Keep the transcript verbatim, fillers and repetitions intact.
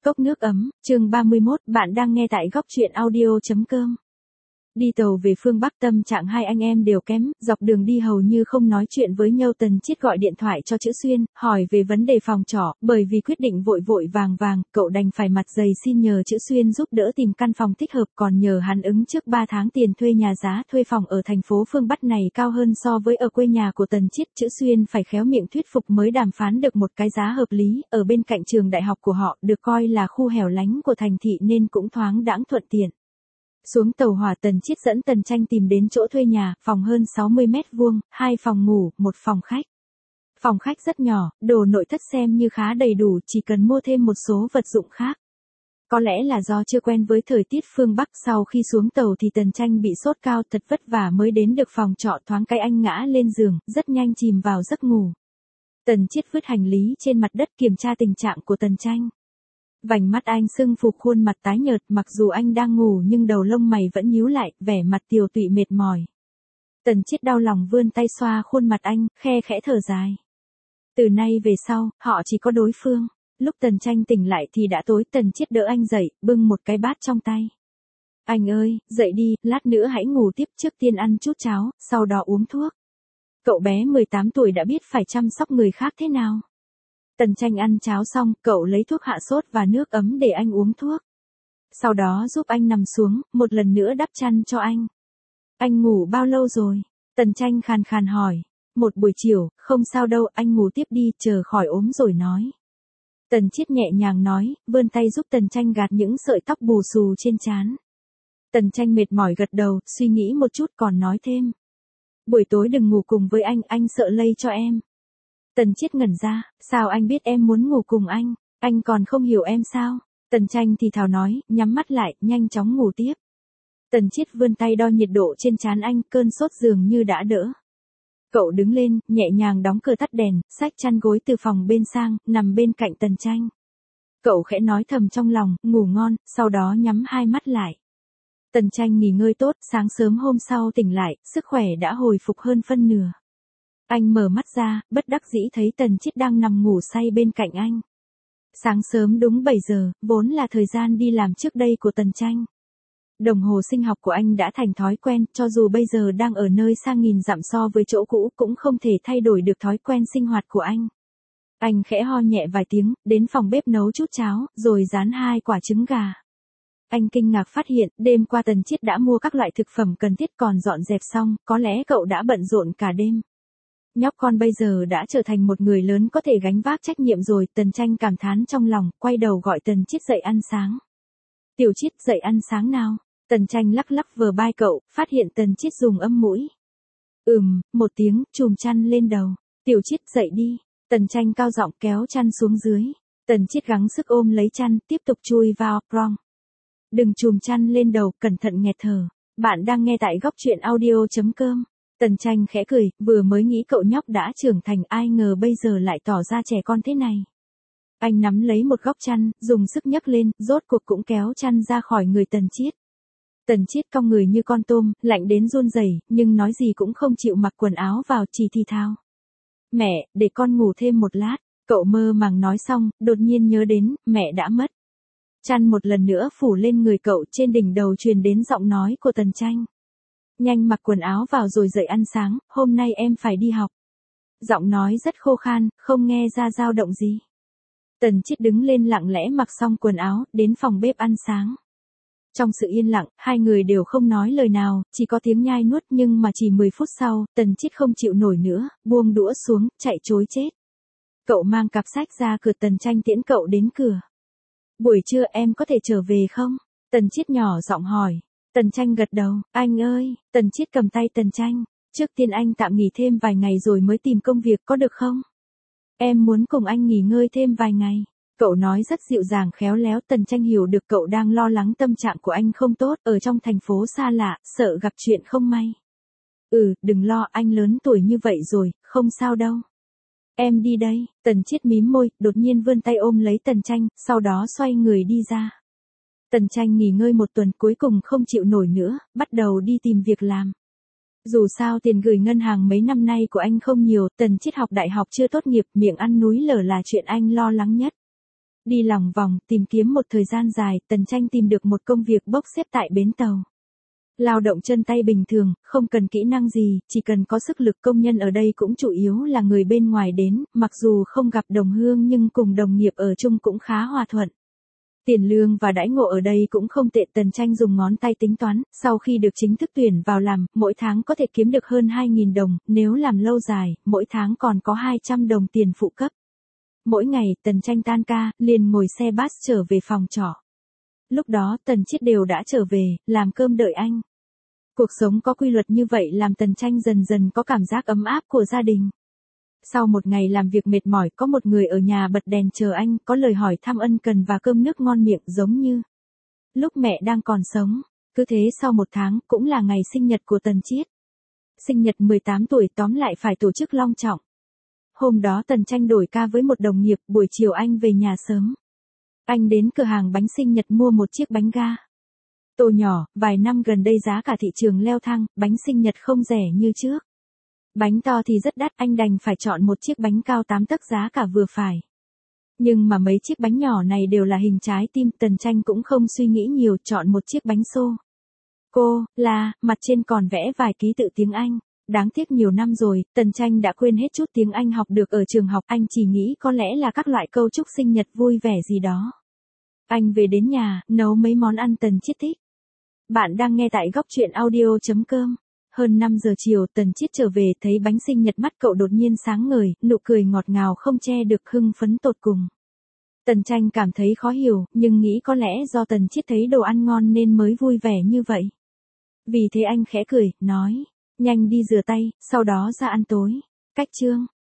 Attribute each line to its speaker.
Speaker 1: Cốc nước ấm, chương ba mươi mốt, bạn đang nghe tại góc truyện audio chấm com. Đi tàu về phương Bắc tâm trạng hai anh em đều kém, dọc đường đi hầu như không nói chuyện với nhau. Tần Chiết gọi điện thoại cho Chữ Xuyên, hỏi về vấn đề phòng trọ, bởi vì quyết định vội vội vàng vàng, cậu đành phải mặt dày xin nhờ Chữ Xuyên giúp đỡ tìm căn phòng thích hợp, còn nhờ hắn ứng trước ba tháng tiền thuê nhà. Giá thuê phòng ở thành phố phương Bắc này cao hơn so với ở quê nhà của Tần Chiết. Chữ Xuyên phải khéo miệng thuyết phục mới đàm phán được một cái giá hợp lý, ở bên cạnh trường đại học của họ, được coi là khu hẻo lánh của thành thị nên cũng thoáng đãng thuận tiện. Xuống tàu hỏa, Tần Chiết dẫn Tần Tranh tìm đến chỗ thuê nhà, phòng hơn sáu mươi mét vuông, hai phòng ngủ, một phòng khách. Phòng khách rất nhỏ, đồ nội thất xem như khá đầy đủ, chỉ cần mua thêm một số vật dụng khác. Có lẽ là do chưa quen với thời tiết phương Bắc, sau khi xuống tàu thì Tần Tranh bị sốt cao, thật vất vả mới đến được phòng trọ. Thoáng cái anh ngã lên giường, rất nhanh chìm vào giấc ngủ. Tần Chiết vứt hành lý trên mặt đất, kiểm tra tình trạng của Tần Tranh. Vành mắt anh sưng phù, khuôn mặt tái nhợt, mặc dù anh đang ngủ nhưng đầu lông mày vẫn nhíu lại, vẻ mặt tiều tụy mệt mỏi. Tần Chiết đau lòng vươn tay xoa khuôn mặt anh, khe khẽ thở dài. Từ nay về sau, họ chỉ có đối phương. Lúc Tần Tranh tỉnh lại thì đã tối. Tần Chiết đỡ anh dậy, bưng một cái bát trong tay. Anh ơi, dậy đi, lát nữa hãy ngủ tiếp, trước tiên ăn chút cháo, sau đó uống thuốc. Cậu bé mười tám tuổi đã biết phải chăm sóc người khác thế nào. Tần Tranh ăn cháo xong, cậu lấy thuốc hạ sốt và nước ấm để anh uống thuốc. Sau đó giúp anh nằm xuống, một lần nữa đắp chăn cho anh. Anh ngủ bao lâu rồi? Tần Tranh khàn khàn hỏi. Một buổi chiều, không sao đâu, anh ngủ tiếp đi, chờ khỏi ốm rồi nói. Tần Chiết nhẹ nhàng nói, vươn tay giúp Tần Tranh gạt những sợi tóc bù xù trên trán. Tần Tranh mệt mỏi gật đầu, suy nghĩ một chút còn nói thêm. Buổi tối đừng ngủ cùng với anh, anh sợ lây cho em. Tần Chiết ngẩn ra, sao anh biết em muốn ngủ cùng anh, anh còn không hiểu em sao? Tần Tranh thì thào nói, nhắm mắt lại, nhanh chóng ngủ tiếp. Tần Chiết vươn tay đo nhiệt độ trên trán anh, cơn sốt dường như đã đỡ. Cậu đứng lên, nhẹ nhàng đóng cửa tắt đèn, xách chăn gối từ phòng bên sang, nằm bên cạnh Tần Tranh. Cậu khẽ nói thầm trong lòng, ngủ ngon, sau đó nhắm hai mắt lại. Tần Tranh nghỉ ngơi tốt, sáng sớm hôm sau tỉnh lại, sức khỏe đã hồi phục hơn phân nửa. Anh mở mắt ra, bất đắc dĩ thấy Tần Chiết đang nằm ngủ say bên cạnh anh. Sáng sớm đúng bảy giờ, vốn là thời gian đi làm trước đây của Tần Tranh. Đồng hồ sinh học của anh đã thành thói quen, cho dù bây giờ đang ở nơi xa nghìn dặm so với chỗ cũ cũng không thể thay đổi được thói quen sinh hoạt của anh. Anh khẽ ho nhẹ vài tiếng, đến phòng bếp nấu chút cháo, rồi rán hai quả trứng gà. Anh kinh ngạc phát hiện, đêm qua Tần Chiết đã mua các loại thực phẩm cần thiết còn dọn dẹp xong, có lẽ cậu đã bận rộn cả đêm. Nhóc con bây giờ đã trở thành một người lớn có thể gánh vác trách nhiệm rồi. Tần Tranh cảm thán trong lòng, quay đầu gọi Tần Chiết dậy ăn sáng. Tiểu Chiết, dậy ăn sáng nào. Tần Tranh lắc lắc vờ vai cậu, phát hiện Tần Chiết dùng âm mũi. Ừm, một tiếng, chùm chăn lên đầu. Tiểu Chiết, dậy đi. Tần Tranh cao giọng kéo chăn xuống dưới. Tần Chiết gắng sức ôm lấy chăn, tiếp tục chui vào prong. Đừng chùm chăn lên đầu, cẩn thận nghẹt thở. Bạn đang nghe tại góc truyện audio chấm com. Tần Tranh khẽ cười, vừa mới nghĩ cậu nhóc đã trưởng thành, ai ngờ bây giờ lại tỏ ra trẻ con thế này. Anh nắm lấy một góc chăn, dùng sức nhấc lên, rốt cuộc cũng kéo chăn ra khỏi người Tần Chiết. Tần Chiết cong người như con tôm, lạnh đến run rẩy, nhưng nói gì cũng không chịu mặc quần áo vào, chỉ thì thào. Mẹ, để con ngủ thêm một lát. Cậu mơ màng nói xong, đột nhiên nhớ đến, mẹ đã mất. Chăn một lần nữa phủ lên người cậu, trên đỉnh đầu truyền đến giọng nói của Tần Tranh. Nhanh mặc quần áo vào rồi dậy ăn sáng, hôm nay em phải đi học. Giọng nói rất khô khan, không nghe ra dao động gì. Tần Chiết đứng lên lặng lẽ mặc xong quần áo, đến phòng bếp ăn sáng. Trong sự yên lặng, hai người đều không nói lời nào, chỉ có tiếng nhai nuốt, nhưng mà chỉ mười phút sau, Tần Chiết không chịu nổi nữa, buông đũa xuống, chạy trối chết. Cậu mang cặp sách ra cửa. Tần Tranh tiễn cậu đến cửa. Buổi trưa em có thể trở về không? Tần Chiết nhỏ giọng hỏi. Tần Tranh gật đầu, anh ơi. Tần Chiết cầm tay Tần Tranh. Trước tiên anh tạm nghỉ thêm vài ngày rồi mới tìm công việc, có được không? Em muốn cùng anh nghỉ ngơi thêm vài ngày. Cậu nói rất dịu dàng khéo léo. Tần Tranh hiểu được cậu đang lo lắng tâm trạng của anh không tốt, ở trong thành phố xa lạ, sợ gặp chuyện không may. Ừ, đừng lo, anh lớn tuổi như vậy rồi, không sao đâu. Em đi đây. Tần Chiết mím môi, đột nhiên vươn tay ôm lấy Tần Tranh, sau đó xoay người đi ra. Tần Tranh nghỉ ngơi một tuần cuối cùng không chịu nổi nữa, bắt đầu đi tìm việc làm. Dù sao tiền gửi ngân hàng mấy năm nay của anh không nhiều, Tần Chiết học đại học chưa tốt nghiệp, miệng ăn núi lở là chuyện anh lo lắng nhất. Đi lòng vòng, tìm kiếm một thời gian dài, Tần Tranh tìm được một công việc bốc xếp tại bến tàu. Lao động chân tay bình thường, không cần kỹ năng gì, chỉ cần có sức lực. Công nhân ở đây cũng chủ yếu là người bên ngoài đến, mặc dù không gặp đồng hương nhưng cùng đồng nghiệp ở chung cũng khá hòa thuận. Tiền lương và đãi ngộ ở đây cũng không tệ. Tần Tranh dùng ngón tay tính toán, sau khi được chính thức tuyển vào làm, mỗi tháng có thể kiếm được hơn hai nghìn đồng, nếu làm lâu dài, mỗi tháng còn có hai trăm đồng tiền phụ cấp. Mỗi ngày, Tần Tranh tan ca, liền ngồi xe bus trở về phòng trọ. Lúc đó, Tần Chiết đều đã trở về, làm cơm đợi anh. Cuộc sống có quy luật như vậy làm Tần Tranh dần dần có cảm giác ấm áp của gia đình. Sau một ngày làm việc mệt mỏi, có một người ở nhà bật đèn chờ anh, có lời hỏi thăm ân cần và cơm nước ngon miệng giống như lúc mẹ đang còn sống. Cứ thế sau một tháng, cũng là ngày sinh nhật của Tần Chiết. Sinh nhật mười tám tuổi, tóm lại phải tổ chức long trọng. Hôm đó Tần Tranh đổi ca với một đồng nghiệp, buổi chiều anh về nhà sớm. Anh đến cửa hàng bánh sinh nhật mua một chiếc bánh ga. Tô nhỏ, vài năm gần đây giá cả thị trường leo thang, bánh sinh nhật không rẻ như trước. Bánh to thì rất đắt, anh đành phải chọn một chiếc bánh cao tám tấc giá cả vừa phải. Nhưng mà mấy chiếc bánh nhỏ này đều là hình trái tim, Tần Tranh cũng không suy nghĩ nhiều, chọn một chiếc bánh xô. Cô, là, mặt trên còn vẽ vài ký tự tiếng Anh. Đáng tiếc nhiều năm rồi, Tần Tranh đã quên hết chút tiếng Anh học được ở trường học, anh chỉ nghĩ có lẽ là các loại câu chúc sinh nhật vui vẻ gì đó. Anh về đến nhà, nấu mấy món ăn Tần Chiết thích. Bạn đang nghe tại góc truyện audio chấm com. Hơn năm giờ chiều, Tần Chiết trở về, thấy bánh sinh nhật mắt cậu đột nhiên sáng ngời, nụ cười ngọt ngào không che được, hưng phấn tột cùng. Tần Tranh cảm thấy khó hiểu, nhưng nghĩ có lẽ do Tần Chiết thấy đồ ăn ngon nên mới vui vẻ như vậy. Vì thế anh khẽ cười, nói, nhanh đi rửa tay, sau đó ra ăn tối. Cách chương